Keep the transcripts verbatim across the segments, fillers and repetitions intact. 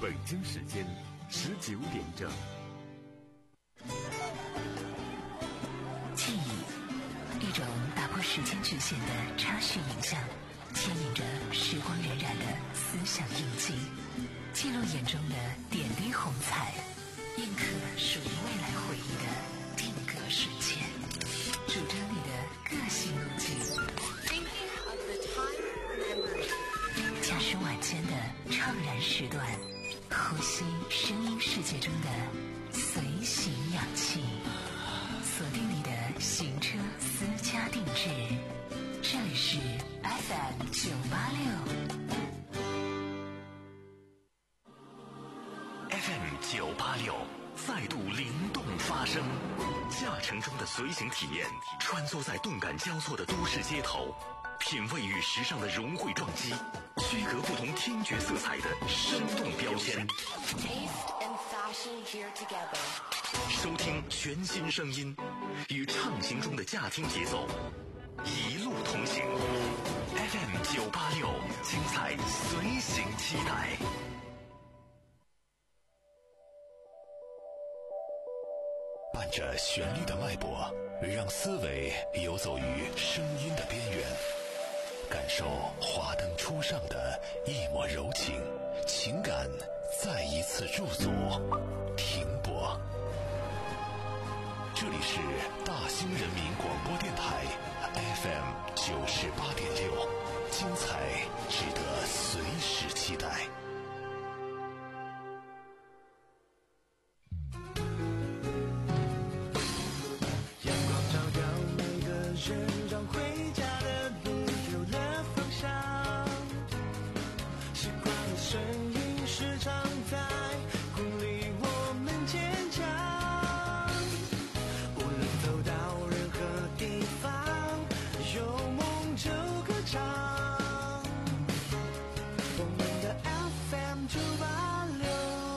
北京时间十九点整。 记忆，一种打破时间局限的插叙影像，牵引着时光荏苒的思想印记，记录眼中的点滴红彩，印刻属于未来回忆的定格瞬间，主张你的个性路径。驾驶晚间的怅然时段，呼吸声音世界中的随行氧气，锁定你的行车私家定制，这里是 F M 九八六。 F M 九八六再度灵动发声，驾乘中的随行体验，穿梭在动感交错的都市街头，品味与时尚的融汇撞击，区隔不同听觉色彩的生动标签。收听全新声音，与畅行中的驾听节奏，一路同行。F M 九八六，精彩随行期待。伴着旋律的脉搏，让思维游走于声音的边缘，感受华灯初上的一抹柔情，情感再一次驻足停泊。这里是大兴人民广播电台 F M 九十八点六，精彩值得随时期待。 让回家的路有了方向，习惯的声音时常在鼓励我们坚强，无论走到任何地方，有梦就歌唱，我们的 F M 九八六。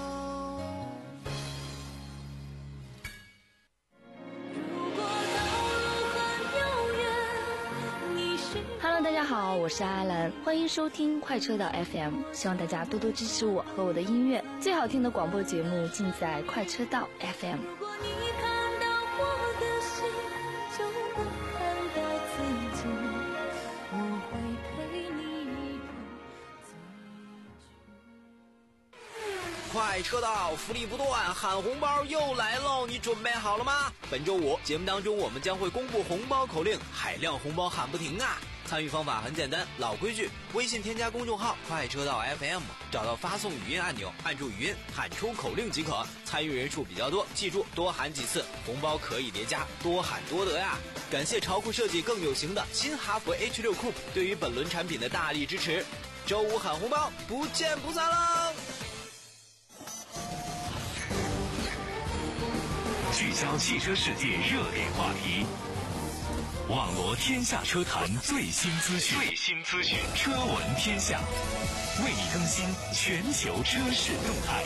Hello， 大家好，我是阿兰，欢迎收听快车道 F M， 希望大家多多支持我和我的音乐，最好听的广播节目尽在快车道 F M。 如果你看到我的心，就能看到自己，我会陪你走进去。 快车道福利不断，喊红包又来喽！你准备好了吗？本周五节目当中，我们将会公布红包口令，海量红包喊不停啊！参与方法很简单，老规矩，微信添加公众号快车道 F M， 找到发送语音按钮，按住语音喊出口令即可。参与人数比较多，记住多喊几次，红包可以叠加，多喊多得呀！感谢潮酷设计更有型的新哈弗 H 六 Coupe 对于本轮产品的大力支持。周五喊红包，不见不散喽！ 聚焦汽车世界热点话题，网罗天下车坛最新资讯，最新资讯，车闻天下，为你更新全球车市动态。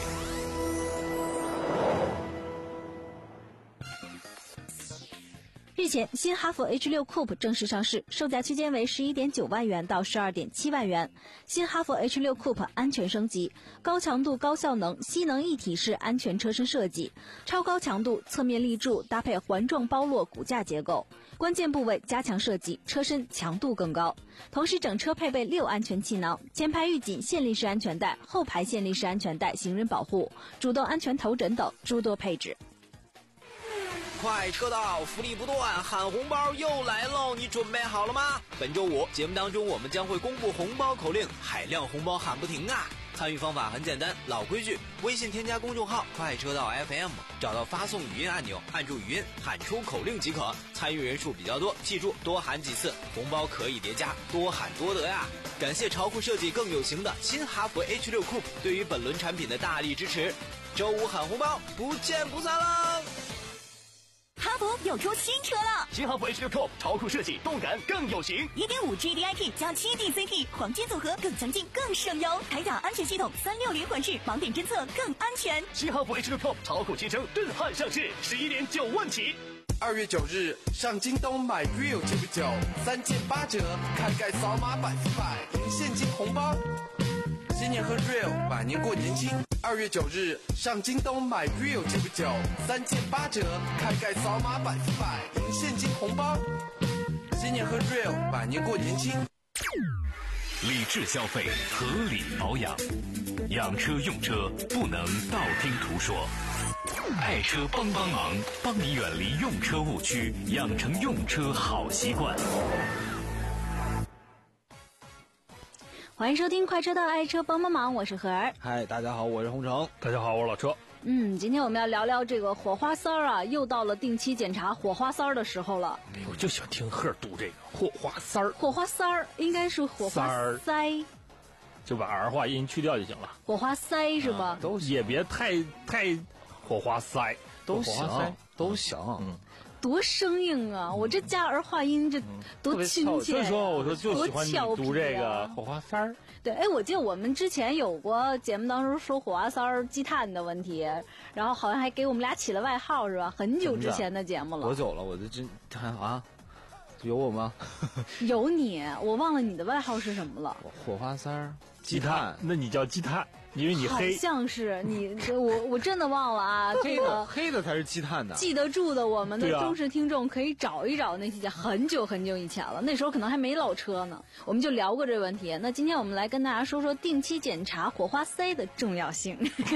日前，新哈弗 H 六 Coupe 正式上市，售价区间为 十一点九万元到 十二点七万元。新哈弗 H 六 Coupe 安全升级，高强度高效能吸能一体式安全车身设计，超高强度侧面立柱搭配环状包络骨架结构，关键部位加强设计，车身强度更高。同时整车配备六安全气囊，前排预警线立式安全带，后排线立式安全带行人保护，主动安全头枕等诸多配置。 快车道福利不断，喊红包又来喽！你准备好了吗？本周五节目当中，我们将会公布红包口令，海量红包喊不停啊！参与方法很简单，老规矩，微信添加公众号快车道 F M， 找到发送语音按钮，按住语音喊出口令即可。参与人数比较多，记住多喊几次，红包可以叠加，多喊多得呀！感谢潮酷设计更有型的新哈弗 H 六 Coupe 对于本轮产品的大力支持。周五喊红包，不见不散喽！ 哈弗又出新车了， 新哈弗 H 六 Coupe 潮酷设计，动感更有型， 一点五 G D I T 加 七 D C T 黄金组合，更强劲更省油，铠甲安全系统三六零环式盲点侦测更安全。 新哈弗 H 六 Coupe 潮酷新生震撼上市，十一点九万起。 二月九日上京东买 Real 九九三件八折，看盖扫码百分百，现金红包。 新年喝 real， 百年过年轻。二月九日上京东买 real 这个酒，三件八折，开盖扫码百分百赢现金红包。新年喝 real， 百年过年轻。 理智消费，合理保养，养车用车不能道听途说。爱车帮帮忙，帮你远离用车误区，养成用车好习惯。 欢迎收听快车道爱车帮帮忙，我是何儿。 嗨，大家好，我是洪城。 大家好，我是老车。 嗯，今天我们要聊聊这个火花塞儿啊，又到了定期检查火花塞儿的时候了。 哎呦，就喜欢听贺读这个火花塞儿。 火花塞儿应该是火花塞， 就把儿化音去掉就行了。 火花塞是吧？ 啊、都也别太太火花塞， 都行，都行。嗯。 多生硬啊！我这加儿化音，这多亲切、啊。 所以说，我说就喜欢你读这个火花塞儿。 对，哎，我记得我们之前有过节目当中说火花塞儿积碳的问题，然后好像还给我们俩起了外号，是吧？很久之前的节目了。 多久了？我这真啊，有我吗？ 有你，我忘了你的外号是什么了。 火花塞儿积碳，那你叫积碳。因为你黑， 好像是你，我我真的忘了啊。这个黑的才是积碳的。 记得住的我们的忠实听众可以找一找那期节，很久很久以前了，那时候可能还没老车呢，我们就聊过这个问题。那今天我们来跟大家说说定期检查火花塞的重要性。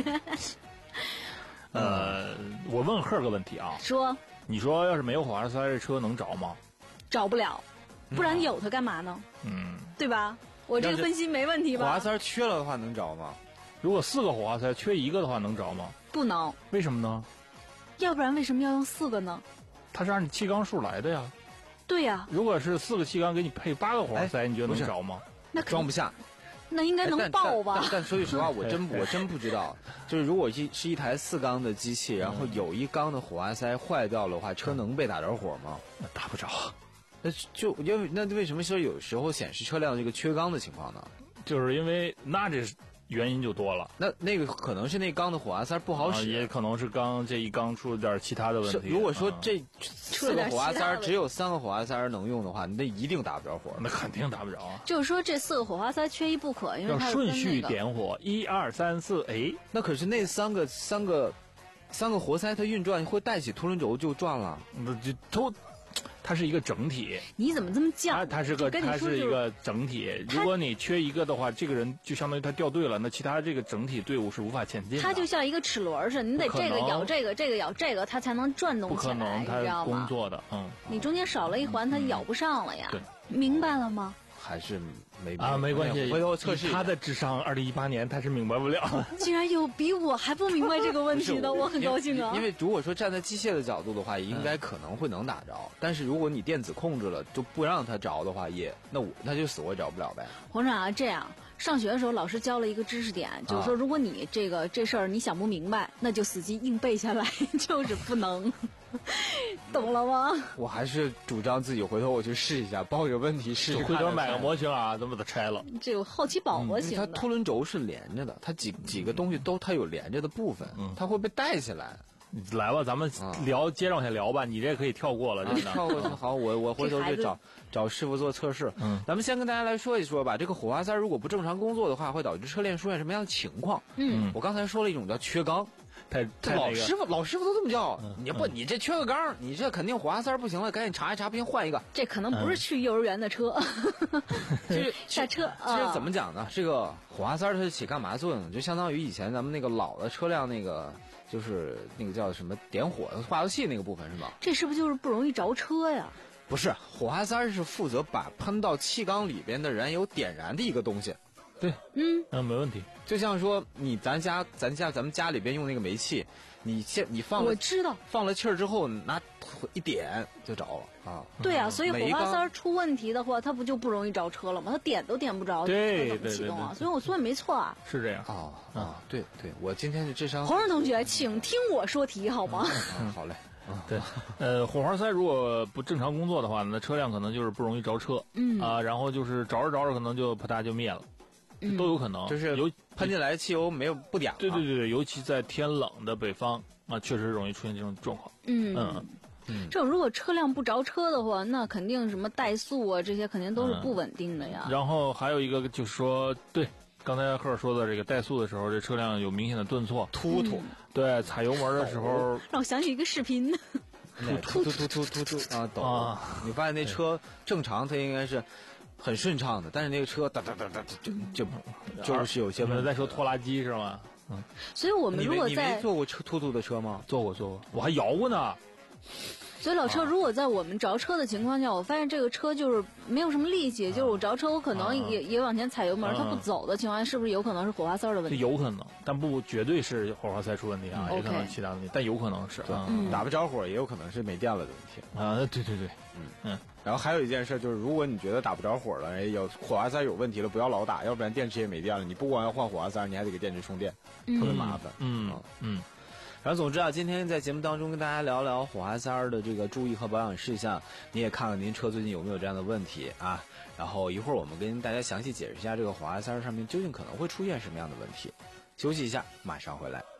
呃，我问贺个问题啊， 说， 你说要是没有火花塞，这车能找吗？ 找不了，不然有它干嘛呢？ 嗯， 对吧？我这个分析没问题吧？ 火花塞缺了的话能找吗？ 如果四个火花塞缺一个的话，能找吗？ 不能。 为什么呢？ 要不然为什么要用四个呢？ 它是按气缸数来的呀。 对呀。 如果是四个气缸给你配八个火花塞，你觉得能找吗？ 那装不下。 那应该能爆吧？ 但, 但, 但说句实话，我真我真不知道。就是如果一是一台四缸的机器，然后有一缸的火花塞坏掉的话，车能被打着火吗？ 那打不着。 那就因为那为什么说有时候显示车辆这个缺缸的情况呢？ 就是因为那这原因就多了。 那那个可能是那缸的火花塞不好使， 啊、也可能是缸这一缸出了点其他的问题。 如果说这四个火花塞只有三个火花塞能用的话，那一定打不着火。 那肯定打不着啊。 就是说这四个火花塞缺一不可，因为它、 那个、要顺序点火，一二三四，哎， 那可是那三个三个三个活塞它运转会带起凸轮轴就转了， 那就都。它是一个整体， 你怎么这么犟？ 它它是个它是一个整体。如果你缺一个的话，这个人就相当于他掉队了，那其他这个整体队伍是无法前进的。 它就像一个齿轮似的，你得这个咬这个，这个咬这个，它才能转动起来， 不可能，它你知道吗？ 工作的，嗯。 你中间少了一环，它咬不上了呀。 对， 明白了吗？ 还是没啊，没关系， 回头测试。 他的智商，二零一八年他是明白不了。 竟然有比我还不明白这个问题的，我很高兴啊。 因为如果说站在机械的角度的话，应该可能会能打着，嗯、但是如果你电子控制了，就不让它着的话，也那我那就死活着不了呗。 黄长啊，这样上学的时候老师教了一个知识点，就是说如果你这个这事儿你想不明白，那就死记硬背下来，就是不能。懂了吗？ 我还是主张自己回头我去试一下，报一个问题试试。 回头买个模型啊，咱把它拆了。 这有好奇宝模型的。 它凸轮轴是连着的，它几几个东西都它有连着的部分，嗯、它会被带起来。 来吧，咱们聊，接着往下聊吧。你这可以跳过了，真的。 跳过好，我我回头去找找师傅做测试。嗯，咱们先跟大家来说一说吧。这个火花塞如果不正常工作的话，会导致车链出现什么样的情况？嗯，我刚才说了一种叫缺缸。 太太老师傅，老师傅都这么叫。嗯、你不，你这缺个缸，你这肯定火花塞不行了，赶紧查一查，不行换一个。 这可能不是去幼儿园的车， 这下车。 其实怎么讲呢？这个火花塞它是起干嘛作用呢？就相当于以前咱们那个老的车辆那个，就是那个叫什么点火化油器那个部分是吧？ 这是不是就是不容易着车呀？ 不是，火花塞是负责把喷到气缸里边的燃油点燃的一个东西。 对， 嗯， 那没问题。 就像说你咱家咱家咱们家里边用那个煤气，你现你放了， 我知道放了气儿之后拿一点就着了啊。 对啊，所以火花塞出问题的话，它不就不容易着车了吗？它点都点不着， 对它怎么启动啊？所以我说的没错啊。 是这样啊啊，对对，我今天的智商。 黄仁同学，请听我说题好吗？ 嗯，好嘞。 啊，对，呃，火花塞如果不正常工作的话，那车辆可能就是不容易着车，嗯啊，然后就是着着着着可能就啪嗒就灭了。都有可能， 就是有喷进来的汽油没有不点了。 对对对对，尤其在天冷的北方啊，确实容易出现这种状况。嗯嗯嗯，这种如果车辆不着车的话，那肯定什么怠速啊这些肯定都是不稳定的呀。 然后还有一个就是说，对， 刚才赫尔说的这个怠速的时候，这车辆有明显的顿挫、 突突。 嗯、对，踩油门的时候， 让我想起一个视频呢。 突突突突突突啊抖啊！你发现那车正常它应该是很顺畅的，但是那个车哒哒哒哒就就就是有些问题。 在说拖拉机是吗？ 嗯。所以我们如果在你没坐过车突突的车吗？ 坐过坐过，我还摇过呢。 所以老车，如果在我们着车的情况下，我发现这个车就是没有什么力气，就是我着车，我可能也也往前踩油门，它不走的情况下，是不是有可能是火花塞的问题？ 有可能，但不绝对是火花塞出问题啊，也可能其他问题，但有可能是打不着火，也有可能是没电了的问题啊。对对对， 嗯嗯。然后还有一件事就是，如果你觉得打不着火了，哎，有火花塞有问题了，不要老打，要不然电池也没电了。你不光要换火花塞，你还得给电池充电，特别麻烦。 嗯嗯。 然后总之啊，今天在节目当中跟大家聊聊火花塞的这个注意和保养事项，你也看看您车最近有没有这样的问题啊。然后一会儿我们跟大家详细解释一下这个火花塞上面究竟可能会出现什么样的问题。休息一下，马上回来。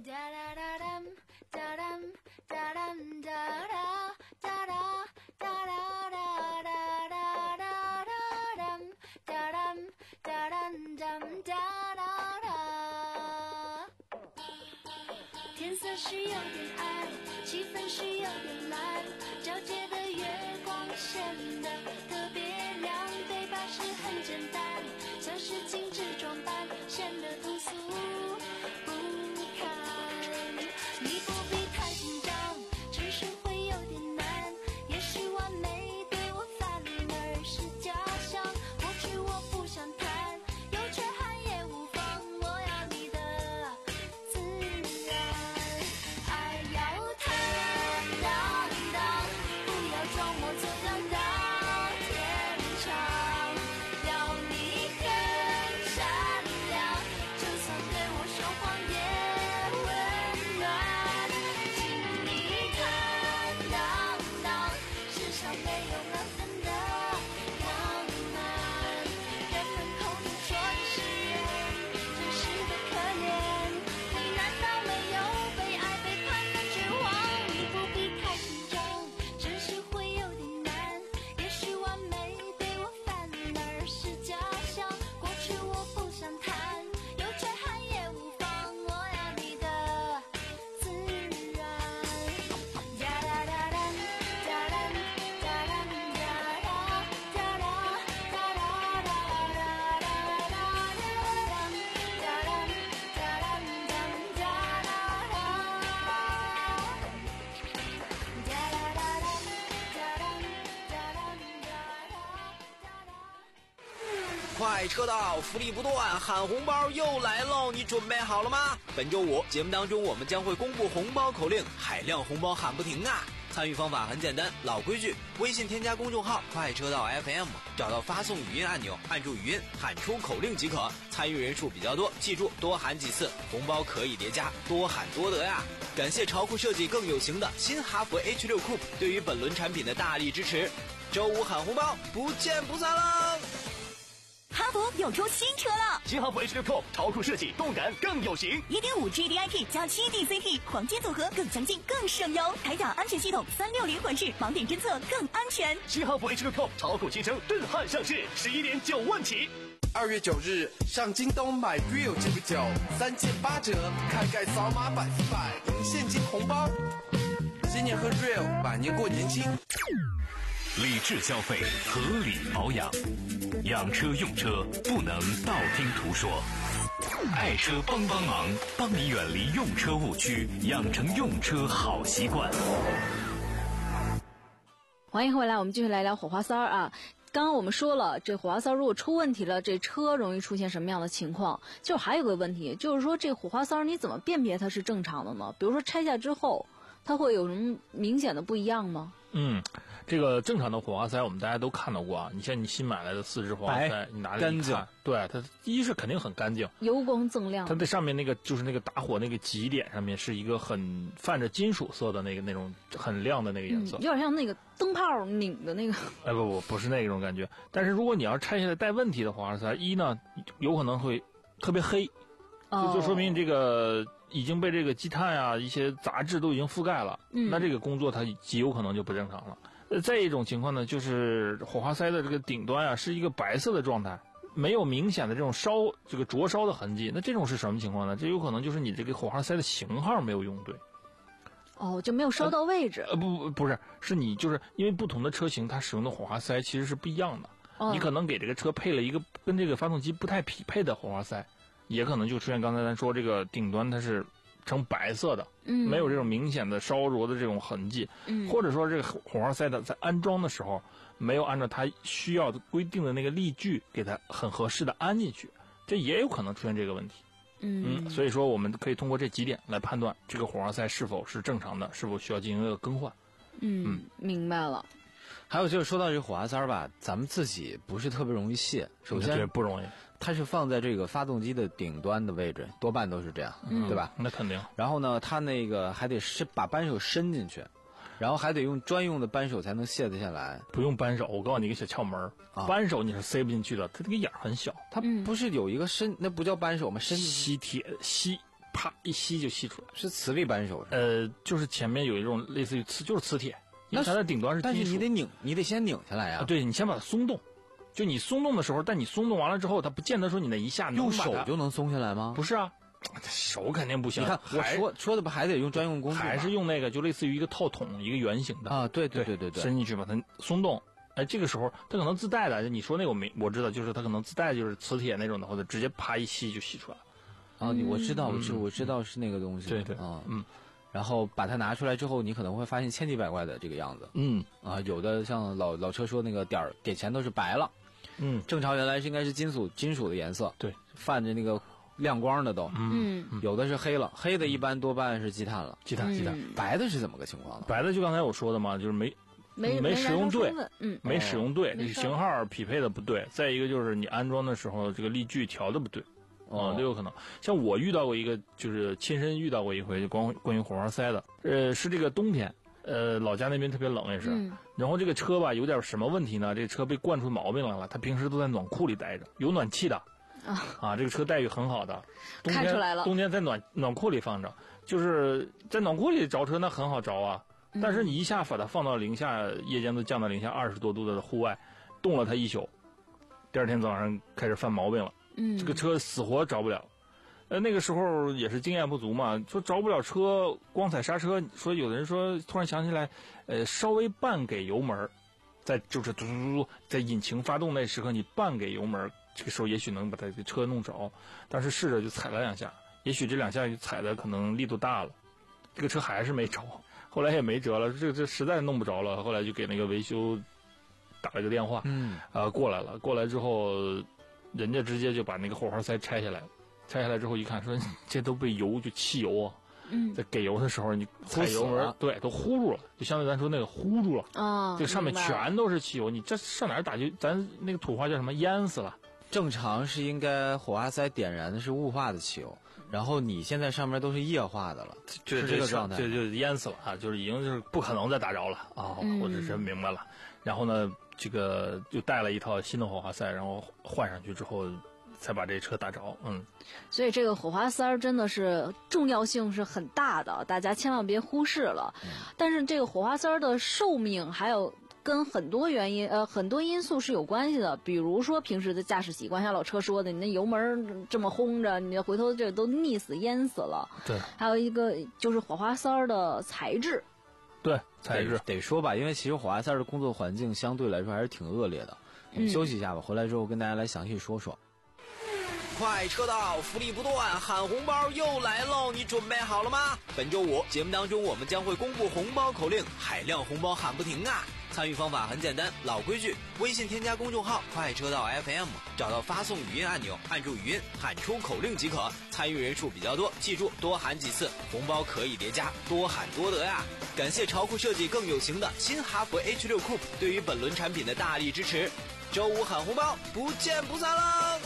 天色是有点暗，气氛是有点蓝，皎洁的月光显得特别亮，对吧？是很简单，像是精致装扮，显得通俗不堪。你不必太紧张，只是会有点难，也许完美对我反而是假象。过去我不想谈，有缺憾也无妨，我要你的自然。爱要坦荡荡，不要装模作样到天长。要你很善良，就算对我说谎也温暖。请你坦荡荡，世上没有满分的浪漫。人们口中说你是人，真是的可怜。你难道没有被爱背叛的绝望？你不必太紧张，只是会有点难，也许完美对我反而是假象。过去我不想谈，有缺憾也无妨，我要你的自然。哒哒哒哒哒哒哒哒哒哒哒哒哒哒哒哒哒快车道，福利不断，喊红包又来喽！你准备好了吗？本周五节目当中，我们将会公布红包口令，海量红包喊不停啊！参与方法很简单，老规矩，微信添加公众号快车道 F M， 找到发送语音按钮，按住语音喊出口令即可。参与人数比较多，记住多喊几次，红包可以叠加，多喊多得呀！感谢潮酷设计更有型的新哈弗 H 六 Coupe 对于本轮产品的大力支持。周五喊红包，不见不散啦！ 哈弗有出新车了， 新哈弗 H 六 Coupe 潮酷设计，动感更有型， 一点五 G D I P 加七 D C T 黄金组合，更强劲更省油，铠甲安全系统三六零环视，盲点侦测更安全。 新哈弗 H 六 Coupe 潮酷新生震撼上市，十一点九万起。 二月九日上京东买 Real 这个酒，三件八折，开盖扫码百分百赢现金红包。今年喝 Real， 百年过年轻。 理智消费，合理保养，养车用车不能道听途说。爱车帮帮忙，帮你远离用车误区，养成用车好习惯。 欢迎回来，我们继续来聊火花塞啊。刚刚我们说了，这火花塞如果出问题了，这车容易出现什么样的情况？就还有个问题，就是说这火花塞你怎么辨别它是正常的呢？比如说拆下之后，它会有什么明显的不一样吗？ 嗯，这个正常的火花塞我们大家都看到过啊。你像你新买来的四支火花塞，你拿着一看，对它一是肯定很干净， 油光锃亮。 它在上面那个就是那个打火那个极点上面是一个很泛着金属色的那个那种很亮的那个颜色， 嗯、有点像那个灯泡拧的那个。 哎不不不是那种感觉。但是如果你要拆下来带问题的火花塞，一呢有可能会特别黑，就就说明这个。已经被这个积碳啊一些杂质都已经覆盖了，嗯，那这个工作它极有可能就不正常了。呃，再一种情况呢，就是火花塞的这个顶端啊是一个白色的状态， 没有明显的这种烧这个灼烧的痕迹，那这种是什么情况呢？这有可能就是你这个火花塞的型号没有用对。 哦，就没有烧到位置。 呃，不不不是，是你就是因为不同的车型，它使用的火花塞其实是不一样的。 哦、 你可能给这个车配了一个跟这个发动机不太匹配的火花塞，也可能就出现刚才咱说这个顶端它是呈白色的， 嗯， 没有这种明显的烧灼的这种痕迹， 嗯， 或者说这个火花塞的在安装的时候没有按照它需要的规定的那个力矩给它很合适的安进去，这也有可能出现这个问题。 嗯, 嗯，所以说我们可以通过这几点来判断这个火花塞是否是正常的，是否需要进行一个更换。 嗯，嗯明白了。 还有就是说到这个火花塞吧，咱们自己不是特别容易卸。首先不容易， 它是放在这个发动机的顶端的位置，多半都是这样， 嗯、 对吧？ 那肯定。 然后呢，它那个还得是把扳手伸进去，然后还得用专用的扳手才能卸得下来。 不用扳手，我告诉你一个小窍门，啊、扳手你是塞不进去的，它这个眼很小。 它不是有一个伸，那不叫扳手吗？伸吸铁吸，啪一吸就吸出来， 是磁力扳手。 呃，就是前面有一种类似于磁，就是磁铁。因为它的顶端是金属， 但是你得拧，你得先拧下来呀、 啊。对，你先把它松动，就你松动的时候，但你松动完了之后，它不见得说你那一下能用手就能松下来吗？ 不是啊，手肯定不行。 你看我说说的不还得用专用工具吗？ 还是用那个就类似于一个套筒，一个圆形的啊，对对对对对，伸进去把它松动。哎，这个时候它可能自带的，你说那个我没我知道，就是它可能自带就是磁铁那种的，或者直接啪一吸就吸出来了。 啊，你我知道，我知我知道是那个东西。 对对， 啊嗯。 然后把它拿出来之后，你可能会发现千奇百怪的这个样子。 嗯啊，有的像老老车说那个点儿点前都是白了， 嗯， 正常原来是应该是金属金属的颜色， 对， 泛着那个亮光的都， 嗯， 有的是黑了，黑的一般多半是积碳了， 积碳积碳， 白的是怎么个情况呢？ 白的就刚才我说的嘛，就是没没没使用对， 嗯， 没使用对， 这型号匹配的不对，再一个就是你安装的时候这个力矩调的不对。哦，都有可能。像我遇到过一个，就是亲身遇到过一回，就关关于火花塞的。呃，是这个冬天，呃，老家那边特别冷也是。 嗯、 然后这个车吧，有点什么问题呢？这个车被惯出毛病来了。它平时都在暖库里待着，有暖气的。 啊, 啊，这个车待遇很好的。冬天看出来了。 冬天在暖暖库里放着，就是在暖库里着车，那很好着啊。 嗯、 但是你一下把它放到零下，夜间都降到零下二十多度的户外，冻了它一宿，第二天早上开始犯毛病了。 嗯， 这个车死活着不了，呃，那个时候也是经验不足嘛，说着不了车，光踩刹车。说有的人说，突然想起来，呃，稍微半给油门，在就是嘟嘟嘟，在引擎发动那时刻，你半给油门，这个时候也许能把它这车弄着。但是试着就踩了两下，也许这两下踩的可能力度大了，这个车还是没着。后来也没辙了，这这实在弄不着了，后来就给那个维修打了个电话， 嗯， 呃，过来了，过来之后。人家直接就把那个火花塞拆下来，拆下来之后一看，说这都被油就汽油啊， 嗯， 在给油的时候你踩油门，对，都呼住了，就相对咱说那个呼住了啊， 这上面全都是汽油，你这上哪儿打就咱那个土话叫什么淹死了。 正常是应该火花塞点燃的是雾化的汽油，然后你现在上面都是液化的了， 就是这个状态， 就就淹死了啊，就是已经就是不可能再打着了啊， 嗯、 我这是明白了。然后呢，这个就带了一套新的火花塞，然后换上去之后。才把这车打着，嗯， 所以这个火花塞真的是重要性是很大的，大家千万别忽视了。 嗯、 但是这个火花塞的寿命还有跟很多原因，呃，很多因素是有关系的。比如说平时的驾驶习惯，像老车说的，你那油门这么轰着，你回头这都溺死淹死了。 对， 还有一个就是火花塞的材质。 对，材质得说吧，因为其实火花塞的工作环境相对来说还是挺恶劣的。我们休息一下吧，嗯、回来之后跟大家来详细说说。 快车道，福利不断，喊红包又来喽！你准备好了吗？本周五节目当中，我们将会公布红包口令，海量红包喊不停啊！参与方法很简单，老规矩，微信添加公众号快车道 F M， 找到发送语音按钮，按住语音喊出口令即可。参与人数比较多，记住多喊几次，红包可以叠加，多喊多得呀！感谢潮酷设计更有型的新哈弗 H 六 Coupe 对于本轮产品的大力支持。周五喊红包，不见不散啦！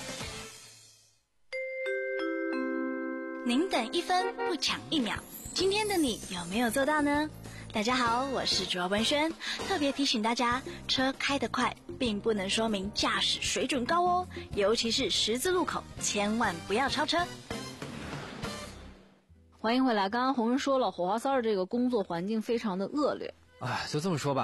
您等一分不抢一秒，今天的你有没有做到呢？大家好，我是主要文轩，特别提醒大家，车开得快并不能说明驾驶水准高哦，尤其是十字路口，千万不要超车。 欢迎回来，刚刚红人说了，火花塞这个工作环境非常的恶劣。 哎，就这么说吧，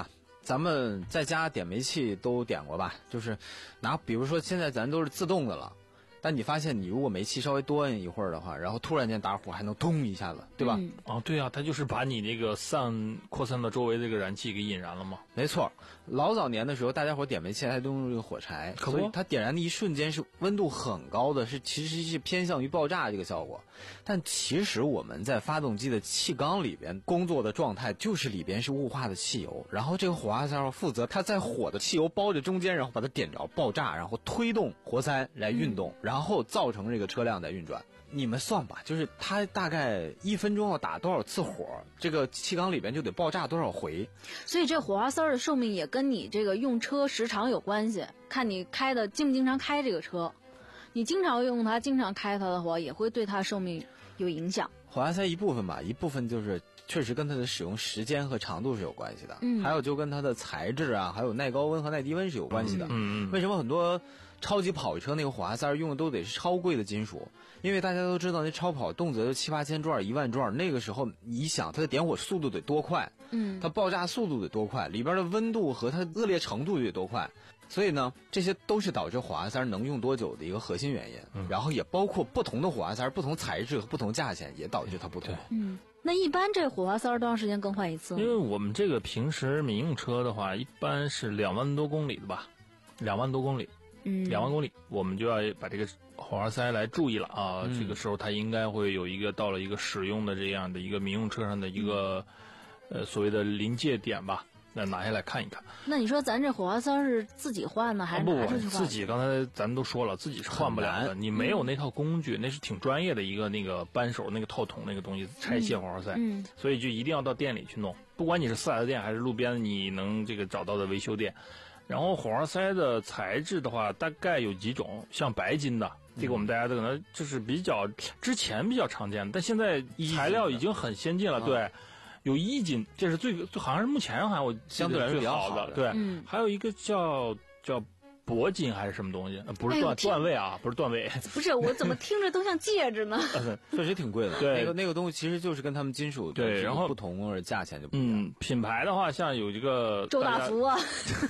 咱们在家点煤气都点过吧？就是拿，比如说现在咱都是自动的了。但你发现，你如果煤气稍微多摁一会儿的话，然后突然间打火，还能咚一下子，对吧？ 嗯、哦，对啊，它就是把你那个散扩散到周围这个燃气给引燃了嘛。 没错，老早年的时候，大家伙点煤气还都用这个火柴，所以它点燃的一瞬间是温度很高的，是其实是偏向于爆炸这个效果。但其实我们在发动机的气缸里边工作的状态，就是里边是雾化的汽油，然后这个火花塞负责它在火的汽油包着中间，然后把它点着爆炸，然后推动活塞来运动。嗯，然后造成这个车辆在运转。你们算吧，就是它大概一分钟要打多少次火，这个气缸里边就得爆炸多少回。 所以这火花塞的寿命也跟你这个用车时长有关系，看你开的经不经常开这个车。你经常用它，经常开它的话，也会对它寿命有影响。 火花塞一部分吧，一部分就是确实跟它的使用时间和长度是有关系的。 嗯， 还有就跟它的材质啊，还有耐高温和耐低温是有关系的。 嗯嗯。 为什么很多超级跑车那个火花塞用的都得是超贵的金属？因为大家都知道那超跑动辄就七八千转、一万转，那个时候你想它的点火速度得多快， 嗯， 它爆炸速度得多快，里边的温度和它恶劣程度得多快。所以呢，这些都是导致火花塞能用多久的一个核心原因。嗯，然后也包括不同的火花塞、不同材质和不同价钱，也导致它不同。 嗯，那一般这火花塞多长时间更换一次呢？ 因为我们这个平时民用车的话，一般是两万多公里的吧，两万多公里。 嗯， 两万公里，我们就要把这个火花塞来注意了啊！ 嗯、 这个时候它应该会有一个到了一个使用的这样的一个民用车上的一个、嗯、呃所谓的临界点吧，那拿下来看一看。 那你说咱这火花塞是自己换呢，还是拿出去换？ 不，自己刚才咱们都说了，自己是换不了的。你没有那套工具，嗯、那是挺专业的一个那个扳手那个套筒那个东西拆卸火花塞， 嗯， 所以就一定要到店里去弄。不管你是四 S 店还是路边你能这个找到的维修店。然后火花塞的材质的话，大概有几种，像白金的，这个我们大家都可能就是比较之前比较常见的，但现在材料已经很先进了，对，有一金，这是最好像是目前好像我相对来说比较好的， 对， 嗯， 还有一个叫叫铂金还是什么东西，不是段段位啊，不是段位， 不是我怎么听着都像戒指呢？ 确实挺贵的， 对， 那个那个东西其实就是跟他们金属对，然后不同，而价钱就不一样。 嗯，品牌的话，像有这个周大福啊，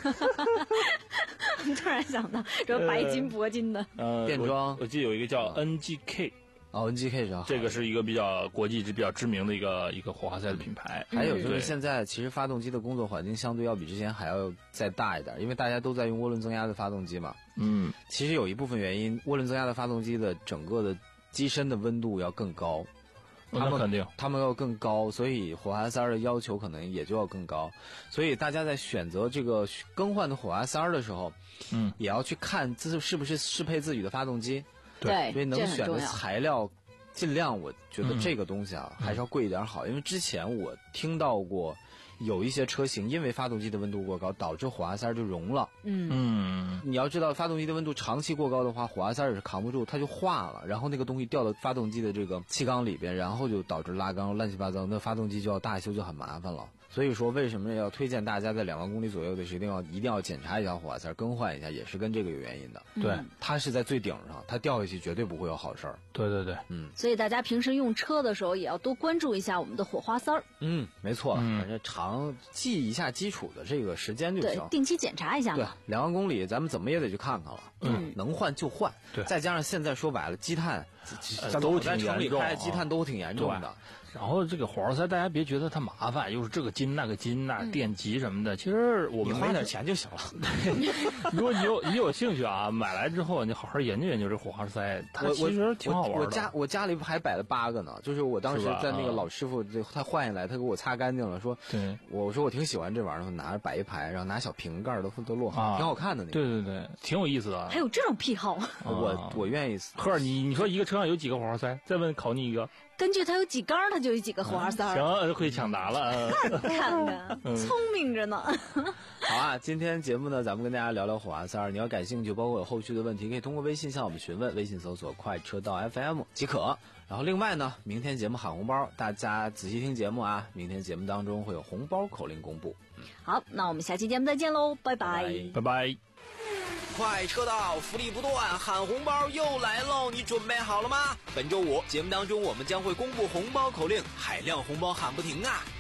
突然想到这白金、铂金的， 呃， 电装， 我记得有一个叫 N G K。 哦 ，N G K 是好， 这个是一个比较国际比较知名的一个一个火花塞的品牌。 还有就是现在其实发动机的工作环境相对要比之前还要再大一点，因为大家都在用涡轮增压的发动机嘛。 嗯， 其实有一部分原因，涡轮增压的发动机的整个的机身的温度要更高， 他们肯定他们要更高，所以火花塞的要求可能也就要更高。所以大家在选择这个更换的火花塞的时候， 嗯， 也要去看自是不是适配自己的发动机。 对， 所以能选的材料，尽量我觉得这个东西啊、 嗯、 还是要贵一点好，因为之前我听到过有一些车型因为发动机的温度过高，导致火花塞就熔了。 嗯嗯， 你要知道发动机的温度长期过高的话，火花塞也是扛不住，它就化了，然后那个东西掉到发动机的这个气缸里边，然后就导致拉缸乱七八糟，那发动机就要大修，就很麻烦了。所以说为什么要推荐大家在两万公里左右的时候一定要一定要检查一下火花塞，更换一下，也是跟这个有原因的。 嗯、 对，它是在最顶上，它掉下去绝对不会有好事儿。 对对对， 嗯。 所以大家平时用车的时候也要多关注一下我们的火花塞儿。 嗯，没错， 嗯、 反正常记一下基础的这个时间就行。 对，定期检查一下嘛。 对，两万公里咱们怎么也得去看看了。 嗯， 能换就换。 对， 再加上现在说白了，积碳、 呃、都挺严重， 开积碳都挺严重的。 然后这个火花塞，大家别觉得它麻烦，又是这个金那个金那、嗯、电极什么的。其实我们花点钱就行了。 如果你有你有兴趣啊，买来之后你好好研究研究这火花塞，它其实挺好玩的。 我, 我, 我家我家里还摆了八个呢，就是我当时在那个老师傅， 嗯、 他换下来，他给我擦干净了，说， 对， 我说我挺喜欢这玩意儿，拿着摆一排，然后拿小瓶盖都都落好， 啊， 挺好看的那个。 对对对，挺有意思的。 还有这种癖好？ 啊、我我愿意。 赫，你你说一个车上有几个火花塞？再问考你一个。 根据它有几缸，它就有几个火花塞。 行，会抢答了。 看看，聪明着呢。 好啊，今天节目呢，咱们跟大家聊聊火花塞。你要感兴趣，包括有后续的问题，可以通过微信向我们询问，微信搜索快车道 F M 即可。然后另外呢，明天节目喊红包，大家仔细听节目啊，明天节目当中会有红包口令公布。 嗯、好，那我们下期节目再见喽，拜拜， 拜拜。 快车道，福利不断，喊红包又来喽！你准备好了吗？本周五节目当中，我们将会公布红包口令，海量红包喊不停啊！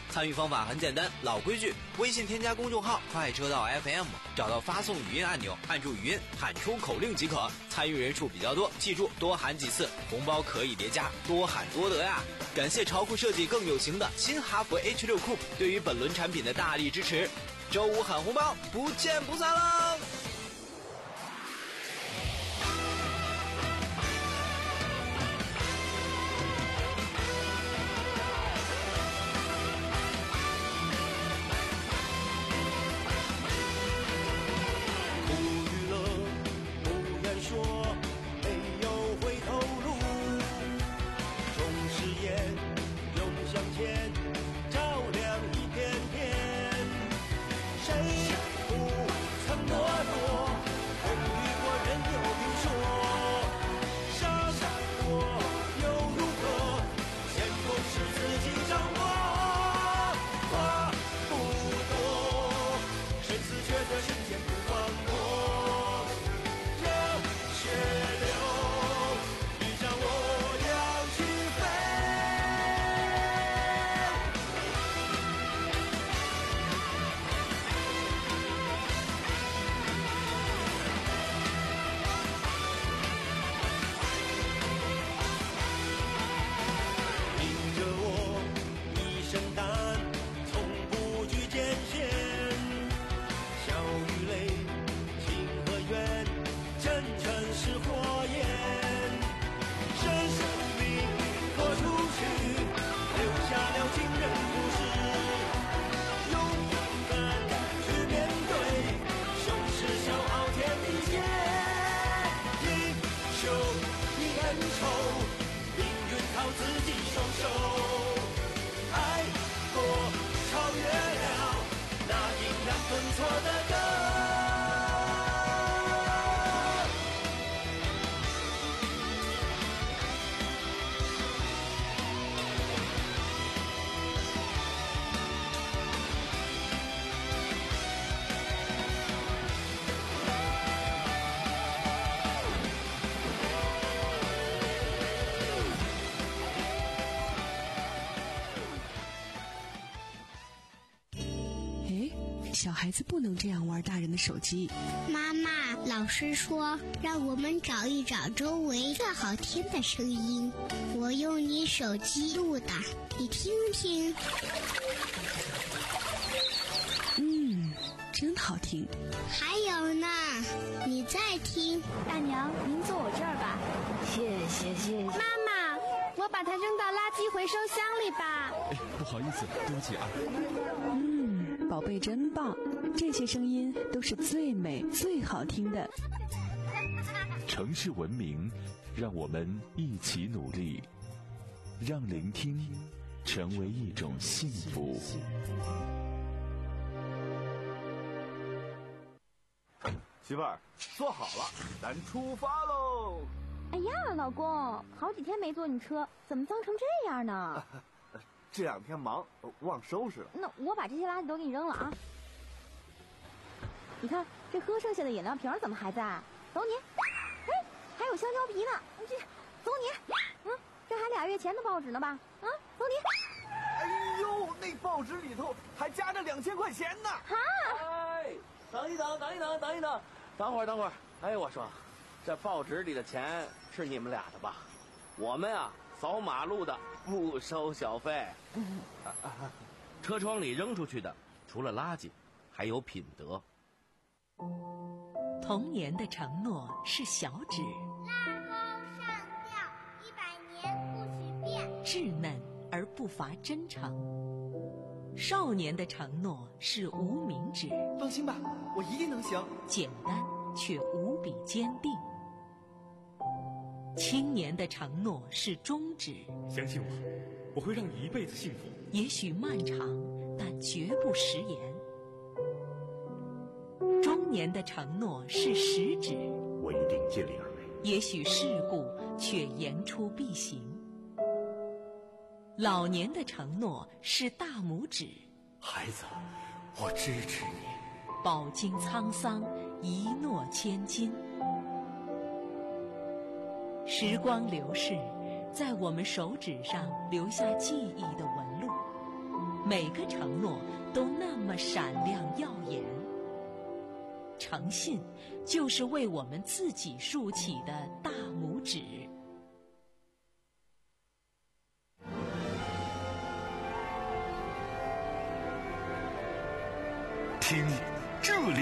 参与方法很简单，老规矩，微信添加公众号快车道 F M， 找到发送语音按钮，按住语音喊出口令即可。参与人数比较多，记住多喊几次，红包可以叠加，多喊多得呀！感谢潮酷设计更有型的新哈弗 H 六 Coupe 对于本轮产品的大力支持。周五喊红包，不见不散喽！ 小孩子不能这样玩大人的手机。 妈妈，老师说让我们找一找周围最好听的声音，我用你手机录的，你听听。 嗯，真好听。 还有呢，你再听。 大娘，您坐我这儿吧。 谢谢谢谢。 妈妈，我把它扔到垃圾回收箱里吧。 哎，不好意思，对不起啊。 嗯，宝贝真棒，这些声音都是最美最好听的。 城市文明，让我们一起努力，让聆听成为一种幸福。 媳妇儿，坐好了，咱出发喽！ 哎呀，老公，好几天没坐你车，怎么脏成这样呢？ 这两天忙，忘收拾了。 那我把这些垃圾都给你扔了啊！你看这喝剩下的饮料瓶怎么还在？走你！哎，还有香蕉皮呢！这，走你！嗯，这还俩月前的报纸呢吧？啊，走你！ 哎呦，那报纸里头还夹着两千块钱呢！ 哈！ 哎，等一等，等一等，等一等，等会儿，等会儿。哎，我说，这报纸里的钱是你们俩的吧？我们啊，扫马路的不收小费。 车窗里扔出去的，除了垃圾，还有品德。 童年的承诺是小指， 拉钩上吊一百年不许变， 稚嫩而不乏真诚。少年的承诺是无名指， 放心吧，我一定能行。 简单却无比坚定。青年的承诺是中指， 相信我，我会让你一辈子幸福。 也许漫长，但绝不食言。中年的承诺是食指， 我一定尽力而为。 也许世故，却言出必行。老年的承诺是大拇指， 孩子，我支持你。 饱经沧桑，一诺千金。时光流逝，在我们手指上留下记忆的纹路。 每个承诺都那么闪亮耀眼。诚信就是为我们自己竖起的大拇指。 听这里。